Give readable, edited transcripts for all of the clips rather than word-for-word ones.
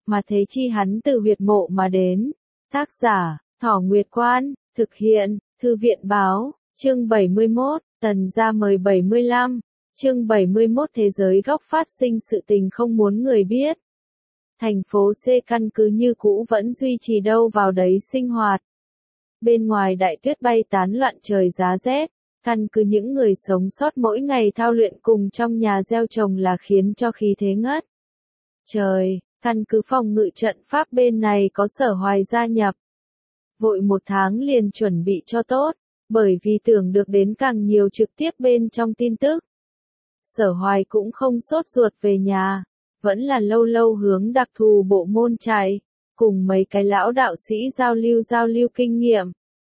mà thế chi hắn từ huyệt mộ mà đến. Tác giả, Thỏ Nguyệt Quan, thực hiện, Thư viện Báo, chương 71, Tần gia mời 75, chương 71 Thế giới góc phát sinh sự tình không muốn người biết. Thành phố C căn cứ như cũ vẫn duy trì đâu vào đấy sinh hoạt. Bên ngoài đại tuyết bay tán loạn trời giá rét, căn cứ những người sống sót mỗi ngày thao luyện cùng trong nhà gieo trồng là khiến cho khí thế ngất trời. Căn cứ phòng ngự trận pháp bên này có Sở Hoài gia nhập. Vội 1 tháng liền chuẩn bị cho tốt, bởi vì tưởng được đến càng nhiều trực tiếp bên trong tin tức. Sở Hoài cũng không sốt ruột về nhà, vẫn là lâu lâu hướng đặc thù bộ môn chạy, cùng mấy cái lão đạo sĩ giao lưu kinh nghiệm.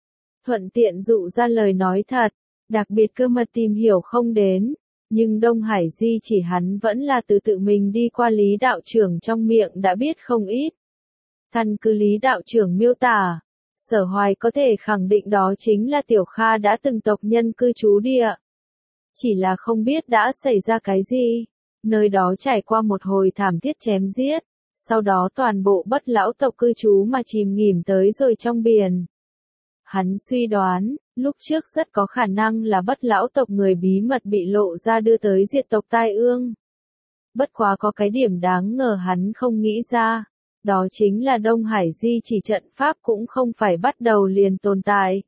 Thuận tiện dụ ra lời nói thật, đặc biệt cơ mật tìm hiểu không đến. Nhưng Đông Hải Di chỉ hắn vẫn là tự mình đi qua Lý đạo trưởng trong miệng đã biết không ít. Căn cứ Lý đạo trưởng miêu tả, Sở Hoài có thể khẳng định đó chính là Tiểu Kha đã từng tộc nhân cư trú địa. Chỉ là không biết đã xảy ra cái gì, nơi đó trải qua một hồi thảm thiết chém giết, sau đó toàn bộ bất lão tộc cư trú mà chìm nghỉm tới rồi trong biển. Hắn suy đoán, lúc trước rất có khả năng là bất lão tộc người bí mật bị lộ ra đưa tới diệt tộc tai ương. Bất quá có cái điểm đáng ngờ hắn không nghĩ ra, đó chính là Đông Hải Di chỉ trận pháp cũng không phải bắt đầu liền tồn tại,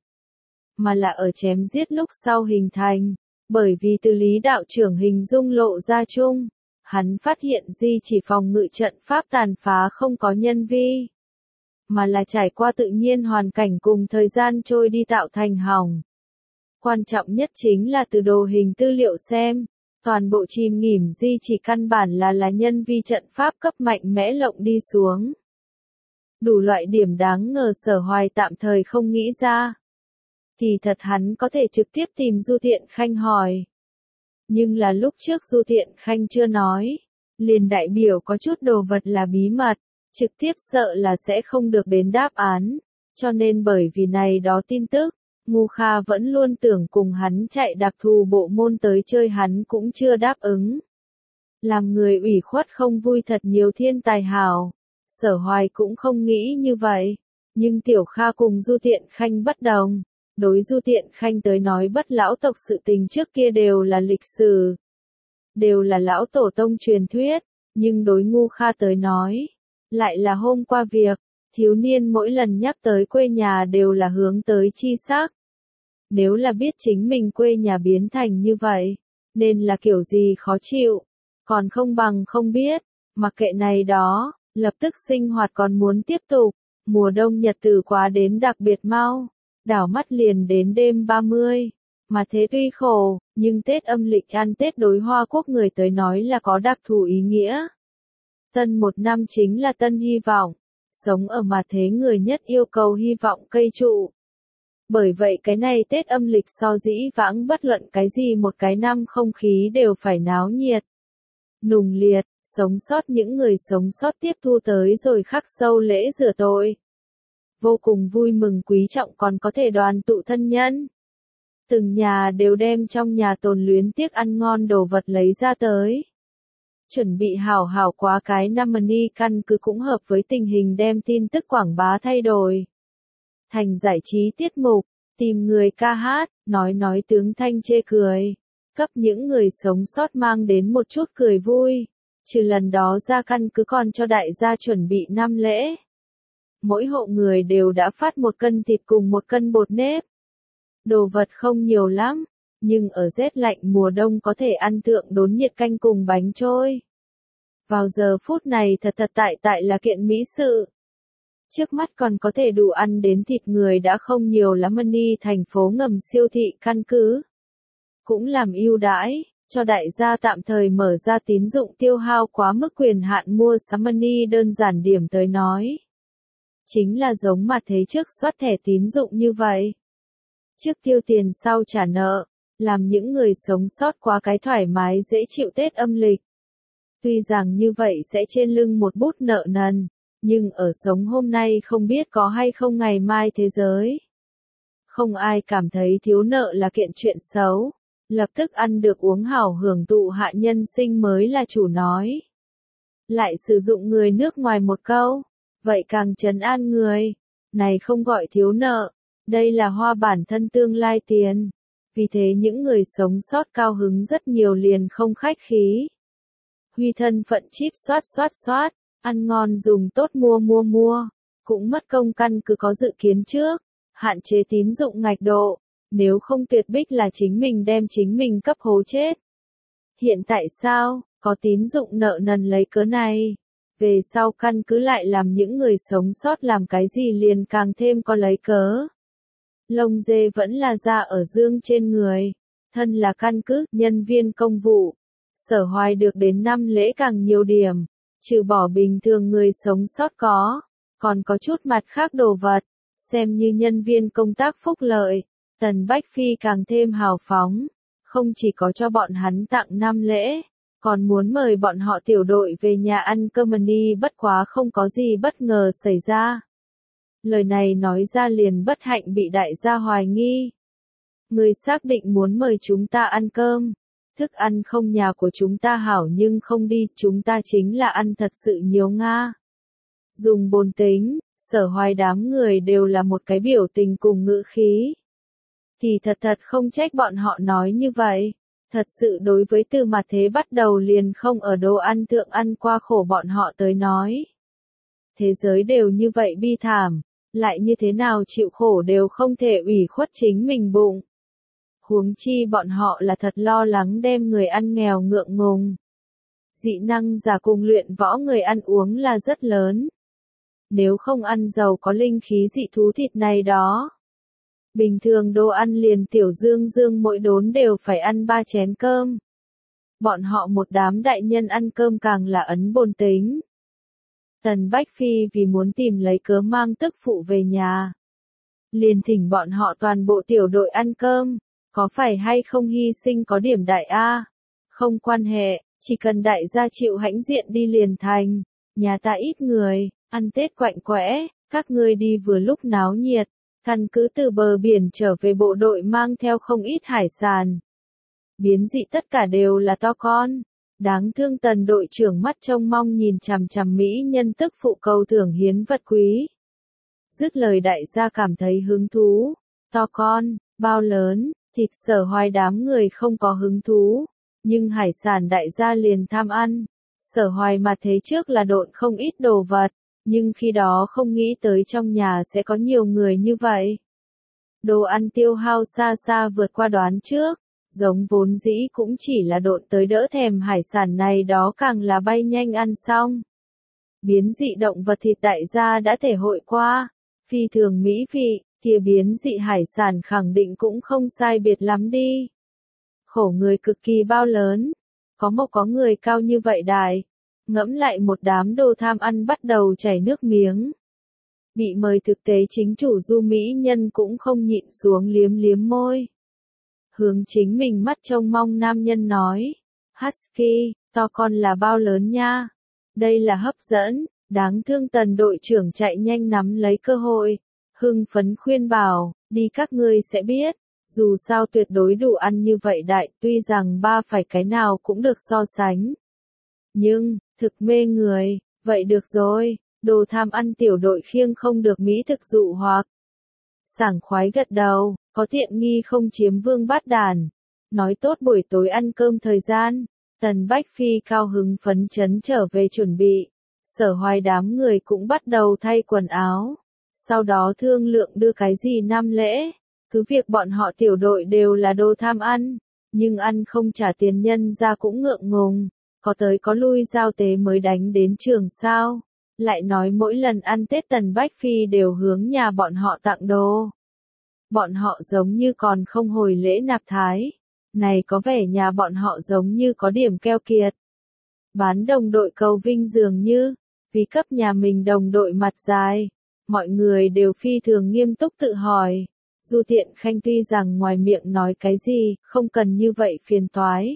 mà là ở chém giết lúc sau hình thành, bởi vì từ Lý đạo trưởng hình dung lộ ra chung, hắn phát hiện Di chỉ phòng ngự trận pháp tàn phá không có nhân vi, mà là trải qua tự nhiên hoàn cảnh cùng thời gian trôi đi tạo thành hỏng. Quan trọng nhất chính là từ đồ hình tư liệu xem, toàn bộ chìm nghỉm Di chỉ căn bản là nhân vi trận pháp cấp mạnh mẽ lộng đi xuống. Đủ loại điểm đáng ngờ Sở Hoài tạm thời không nghĩ ra. Kỳ thật hắn có thể trực tiếp tìm Du Thiện Khanh hỏi. Nhưng là lúc trước Du Thiện Khanh chưa nói, liền đại biểu có chút đồ vật là bí mật, trực tiếp sợ là sẽ không được đến đáp án, cho nên bởi vì này đó tin tức, Ngu Kha vẫn luôn tưởng cùng hắn chạy đặc thù bộ môn tới chơi hắn cũng chưa đáp ứng. Làm người ủy khuất không vui thật nhiều thiên tài hảo, Sở Hoài cũng không nghĩ như vậy, nhưng Tiểu Kha cùng Du Thiện Khanh bất đồng. Đối Du Thiện Khanh tới nói bất lão tộc sự tình trước kia đều là lịch sử, đều là lão tổ tông truyền thuyết, nhưng đối Ngu Kha tới nói, lại là hôm qua việc. Thiếu niên mỗi lần nhắc tới quê nhà đều là hướng tới chi xác. Nếu là biết chính mình quê nhà biến thành như vậy, nên là kiểu gì khó chịu, còn không bằng không biết, mặc kệ này đó, lập tức sinh hoạt còn muốn tiếp tục, mùa đông nhật tử quá đến đặc biệt mau. Đảo mắt liền đến đêm 30, mà thế tuy khổ, nhưng Tết âm lịch ăn Tết đối Hoa Quốc người tới nói là có đặc thù ý nghĩa. Tân một năm chính là tân hy vọng, sống ở mà thế người nhất yêu cầu hy vọng cây trụ. Bởi vậy cái này Tết âm lịch so dĩ vãng bất luận cái gì một cái năm không khí đều phải náo nhiệt, nùng liệt, sống sót những người sống sót tiếp thu tới rồi khắc sâu lễ rửa tội. Vô cùng vui mừng quý trọng còn có thể đoàn tụ thân nhân. Từng nhà đều đem trong nhà tồn luyến tiếc ăn ngon đồ vật lấy ra tới. Chuẩn bị hảo hảo quá cái năm ni căn cứ cũng hợp với tình hình đem tin tức quảng bá thay đổi. Thành giải trí tiết mục, tìm người ca hát, nói tướng thanh chê cười. Cấp những người sống sót mang đến một chút cười vui. Trừ lần đó ra căn cứ còn cho đại gia chuẩn bị 5 lễ. Mỗi hộ người đều đã phát 1 cân thịt cùng 1 cân bột nếp. Đồ vật không nhiều lắm, nhưng ở rét lạnh mùa đông có thể ăn thượng đốn nhiệt canh cùng bánh trôi. Vào giờ phút này thật tại là kiện mỹ sự. Trước mắt còn có thể đủ ăn đến thịt người đã không nhiều lắm ni thành phố ngầm siêu thị căn cứ. Cũng làm ưu đãi, cho đại gia tạm thời mở ra tín dụng tiêu hao quá mức quyền hạn mua sắm ni đơn giản điểm tới nói. Chính là giống mà thế trước soát thẻ tín dụng như vậy. Trước tiêu tiền sau trả nợ, làm những người sống sót qua cái thoải mái dễ chịu Tết âm lịch. Tuy rằng như vậy sẽ trên lưng một bút nợ nần, nhưng ở sống hôm nay không biết có hay không ngày mai thế giới. Không ai cảm thấy thiếu nợ là kiện chuyện xấu, lập tức ăn được uống hảo hưởng thụ hạ nhân sinh mới là chủ nói. lại sử dụng người nước ngoài một câu, vậy càng trấn an người. Này không gọi thiếu nợ, đây là hoa bản thân tương lai tiền. Vì thế những người sống sót cao hứng rất nhiều liền không khách khí. Huy thân phận chip soát, ăn ngon dùng tốt mua, cũng mất công căn cứ có dự kiến trước, hạn chế tín dụng ngạch độ, nếu không tuyệt bích là chính mình đem chính mình cấp hố chết. Hiện tại sao, có tín dụng nợ nần lấy cớ này, về sau căn cứ lại làm những người sống sót làm cái gì liền càng thêm có lấy cớ. Lông dê vẫn là da ở dương trên người, thân là căn cứ, nhân viên công vụ. Sở Hoài được đến năm lễ càng nhiều điểm, trừ bỏ bình thường người sống sót có, còn có chút mặt khác đồ vật, xem như nhân viên công tác phúc lợi. Tần Bách Phi càng thêm hào phóng, không chỉ có cho bọn hắn tặng năm lễ, còn muốn mời bọn họ tiểu đội về nhà ăn cơm đi, bất quá không có gì bất ngờ xảy ra. Lời này nói ra liền bất hạnh bị đại gia hoài nghi. Người xác định muốn mời chúng ta ăn cơm. Thức ăn không nhà của chúng ta hảo nhưng không đi, chúng ta chính là ăn thật sự nhiều Nga. Dùng bồn tính, Sở Hoài đám người đều là một cái biểu tình cùng ngữ khí. Thì thật không trách bọn họ nói như vậy. Thật sự đối với từ mặt thế bắt đầu liền không ở đồ ăn thượng ăn qua khổ bọn họ tới nói. Thế giới đều như vậy bi thảm, lại như thế nào chịu khổ đều không thể ủy khuất chính mình bụng. Huống chi bọn họ là thật lo lắng đem người ăn nghèo ngượng ngùng. Dị năng giả cùng luyện võ người ăn uống là rất lớn. Nếu không ăn giàu có linh khí dị thú thịt này đó. Bình thường đồ ăn liền tiểu dương mỗi đốn đều phải ăn 3 chén cơm. Bọn họ một đám đại nhân ăn cơm càng là ấn bồn tính. Tần Bách Phi vì muốn tìm lấy cớ mang tức phụ về nhà. Liền thỉnh bọn họ toàn bộ tiểu đội ăn cơm. Có phải hay không hy sinh có điểm đại A? Không quan hệ, chỉ cần đại gia chịu hãnh diện đi liền thành. Nhà ta ít người, ăn Tết quạnh quẽ, các ngươi đi vừa lúc náo nhiệt. Căn cứ từ bờ biển trở về bộ đội mang theo không ít hải sản. Biến dị tất cả đều là to con. Đáng thương Tần đội trưởng mắt trông mong nhìn chằm chằm mỹ nhân tức phụ cầu thưởng hiến vật quý. Dứt lời đại gia cảm thấy hứng thú. To con, bao lớn, thịt Sở Hoài đám người không có hứng thú. Nhưng hải sản đại gia liền tham ăn. Sở Hoài mà thế trước là độn không ít đồ vật. Nhưng khi đó không nghĩ tới trong nhà sẽ có nhiều người như vậy. Đồ ăn tiêu hao xa xa vượt qua đoán trước, giống vốn dĩ cũng chỉ là độn tới đỡ thèm hải sản này đó càng là bay nhanh ăn xong. Biến dị động vật thịt đại gia đã thể hội qua, phi thường mỹ vị, kia biến dị hải sản khẳng định cũng không sai biệt lắm đi. Khổ người cực kỳ bao lớn, có người cao như vậy đại. Ngẫm lại một đám đồ tham ăn bắt đầu chảy nước miếng. Bị mời thực tế chính chủ du mỹ nhân cũng không nhịn xuống liếm môi. Hướng chính mình mắt trông mong nam nhân nói. Husky, to con là bao lớn nha. Đây là hấp dẫn, đáng thương Tần đội trưởng chạy nhanh nắm lấy cơ hội. Hưng phấn khuyên bảo, đi các ngươi sẽ biết. Dù sao tuyệt đối đủ ăn như vậy đại, tuy rằng ba phải cái nào cũng được so sánh. Nhưng, thực mê người, vậy được rồi, đồ tham ăn tiểu đội khiêng không được mỹ thực dụ hoặc. Sảng khoái gật đầu, có tiện nghi không chiếm vương bát đàn. Nói tốt buổi tối ăn cơm thời gian, Tần Bách Phi cao hứng phấn chấn trở về chuẩn bị. Sở Hoài đám người cũng bắt đầu thay quần áo. Sau đó thương lượng đưa cái gì năm lễ. Cứ việc bọn họ tiểu đội đều là đồ tham ăn, nhưng ăn không trả tiền nhân ra cũng ngượng ngùng. Có tới có lui giao tế mới đánh đến trường sao. Lại nói mỗi lần ăn Tết Tần Bách Phi đều hướng nhà bọn họ tặng đồ. Bọn họ giống như còn không hồi lễ nạp thái. Này có vẻ nhà bọn họ giống như có điểm keo kiệt. Bán đồng đội cầu vinh dường như, vì cấp nhà mình đồng đội mặt dài. Mọi người đều phi thường nghiêm túc tự hỏi. Du Tiện Khanh tuy rằng ngoài miệng nói cái gì, không cần như vậy phiền toái.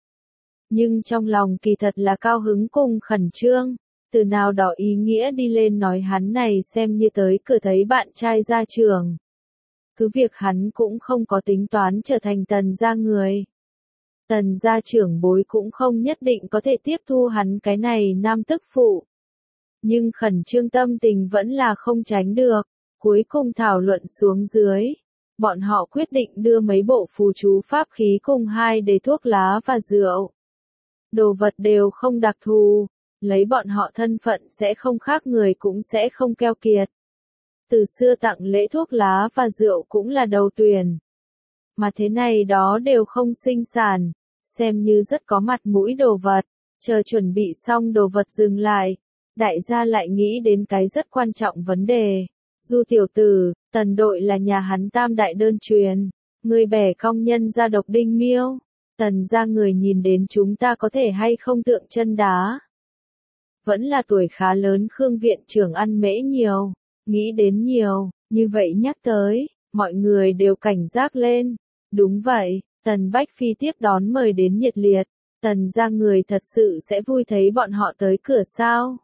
Nhưng trong lòng kỳ thật là cao hứng cùng khẩn trương, từ nào đó ý nghĩa đi lên nói hắn này xem như tới cửa thấy bạn trai ra trường. Cứ việc hắn cũng không có tính toán trở thành Tần gia người. Tần gia trưởng bối cũng không nhất định có thể tiếp thu hắn cái này nam tức phụ. Nhưng khẩn trương tâm tình vẫn là không tránh được. Cuối cùng thảo luận xuống dưới. Bọn họ quyết định đưa mấy bộ phù chú pháp khí cùng 2 đề thuốc lá và rượu. Đồ vật đều không đặc thù. Lấy bọn họ thân phận sẽ không khác người cũng sẽ không keo kiệt. Từ xưa tặng lễ thuốc lá và rượu cũng là đầu tuyển. Mà thế này đó đều không sinh sản. Xem như rất có mặt mũi đồ vật. Chờ chuẩn bị xong đồ vật dừng lại. Đại gia lại nghĩ đến cái rất quan trọng vấn đề. Du tiểu tử, Tần đội là nhà hắn tam đại đơn truyền. Người bẻ cong nhân ra độc đinh miêu. Tần ra người nhìn đến chúng ta có thể hay không tượng chân đá. Vẫn là tuổi khá lớn Khương viện trưởng ăn mễ nhiều. Nghĩ đến nhiều, như vậy nhắc tới, mọi người đều cảnh giác lên. Đúng vậy, Tần Bách Phi tiếp đón mời đến nhiệt liệt. Tần ra người thật sự sẽ vui thấy bọn họ tới cửa sao.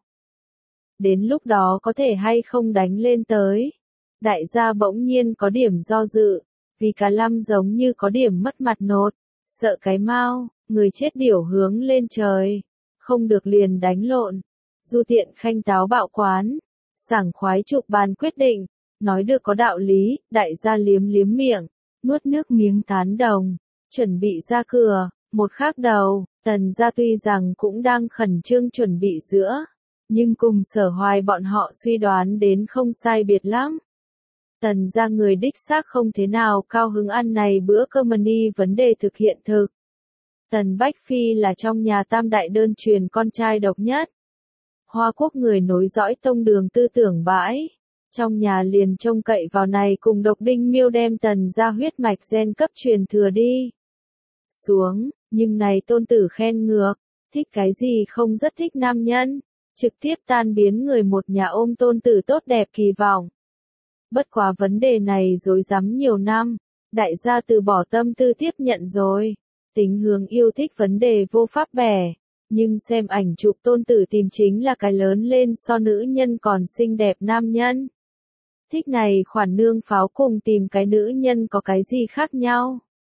Đến lúc đó có thể hay không đánh lên tới. Đại gia bỗng nhiên có điểm do dự, vì cả lâm giống như có điểm mất mặt nột, sợ cái mau, người chết điểu hướng lên trời, không được liền đánh lộn. Du Tiện Khanh táo bạo quán, sảng khoái chụp bàn quyết định, nói được có đạo lý, đại gia liếm liếm miệng, nuốt nước miếng tán đồng, chuẩn bị ra cửa. Một khác đầu, Tần gia tuy rằng cũng đang khẩn trương chuẩn bị giữa, nhưng cùng Sở Hoài bọn họ suy đoán đến không sai biệt lắm. Tần gia người đích xác không thế nào cao hứng ăn này bữa cơm ni vấn đề thực hiện thực. Tần Bách Phi là trong nhà tam đại đơn truyền con trai độc nhất. Hoa Quốc người nối dõi tông đường tư tưởng bãi. Trong nhà liền trông cậy vào này cùng độc đinh miêu đem Tần gia huyết mạch gen cấp truyền thừa đi xuống, nhưng này tôn tử khen ngược, thích cái gì không rất thích nam nhân, trực tiếp tan biến người một nhà ôm tôn tử tốt đẹp kỳ vọng. Bất quá vấn đề này rối rắm nhiều năm, đại gia từ bỏ tâm tư tiếp nhận rồi, tính hướng yêu thích vấn đề vô pháp bẻ, nhưng xem ảnh chụp tôn tử tìm chính là cái lớn lên so nữ nhân còn xinh đẹp nam nhân. Thích này khoản nương pháo cùng tìm cái nữ nhân có cái gì khác nhau.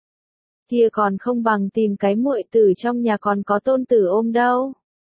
Kia còn không bằng tìm cái muội tử trong nhà còn có tôn tử ôm đâu.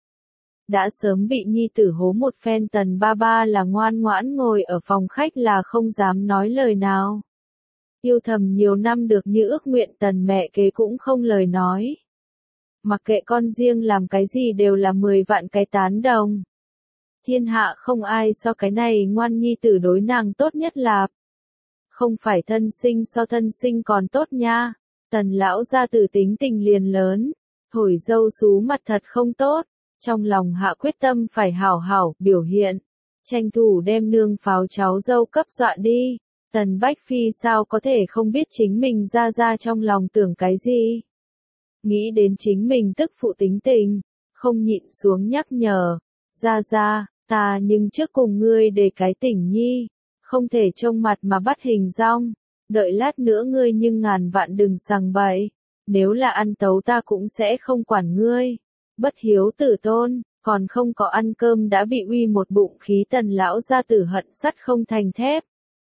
Đã sớm bị nhi tử hố một phen Tần ba ba là ngoan ngoãn ngồi ở phòng khách là không dám nói lời nào. Yêu thầm nhiều năm được như ước nguyện Tần mẹ kế cũng không lời nói. Mặc kệ con riêng làm cái gì đều là 10 vạn cái tán đồng. Thiên hạ không ai so cái này ngoan nhi tử đối nàng tốt nhất là. Không phải thân sinh so thân sinh còn tốt nha. Tần lão gia tử tính tình liền lớn. Thổi dâu sú mặt thật không tốt. Trong lòng hạ quyết tâm phải hảo hảo biểu hiện. Tranh thủ đem nương pháo cháu dâu cấp dọa đi. Tần Bách Phi sao có thể không biết chính mình ra trong lòng tưởng cái gì. Nghĩ đến chính mình tức phụ tính tình. Không nhịn xuống nhắc nhở. Ra, ta nhưng trước cùng ngươi để cái tỉnh nhi. Không thể trông mặt mà bắt hình dong. Đợi lát nữa ngươi nhưng ngàn vạn đừng sằng bậy. Nếu là ăn tấu ta cũng sẽ không quản ngươi. Bất hiếu tử tôn, còn không có ăn cơm đã bị uy một bụng khí Tần lão gia tử hận sắt không thành thép.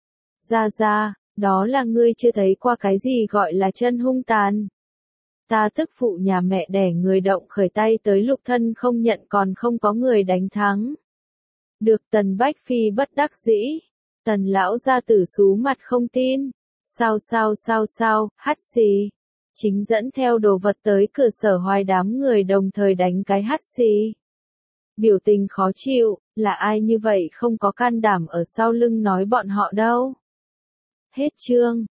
Ra, đó là ngươi chưa thấy qua cái gì gọi là chân hung tàn. Ta tức phụ nhà mẹ đẻ người động khởi tay tới lục thân không nhận còn không có người đánh thắng. Được Tần Bách Phi bất đắc dĩ. Tần lão gia tử sú mặt không tin. Sao, hắt xì. Chính dẫn theo đồ vật tới cửa Sở Hoài đám người đồng thời đánh cái hắt xì. Biểu tình khó chịu, là ai như vậy không có can đảm ở sau lưng nói bọn họ đâu. Hết chương.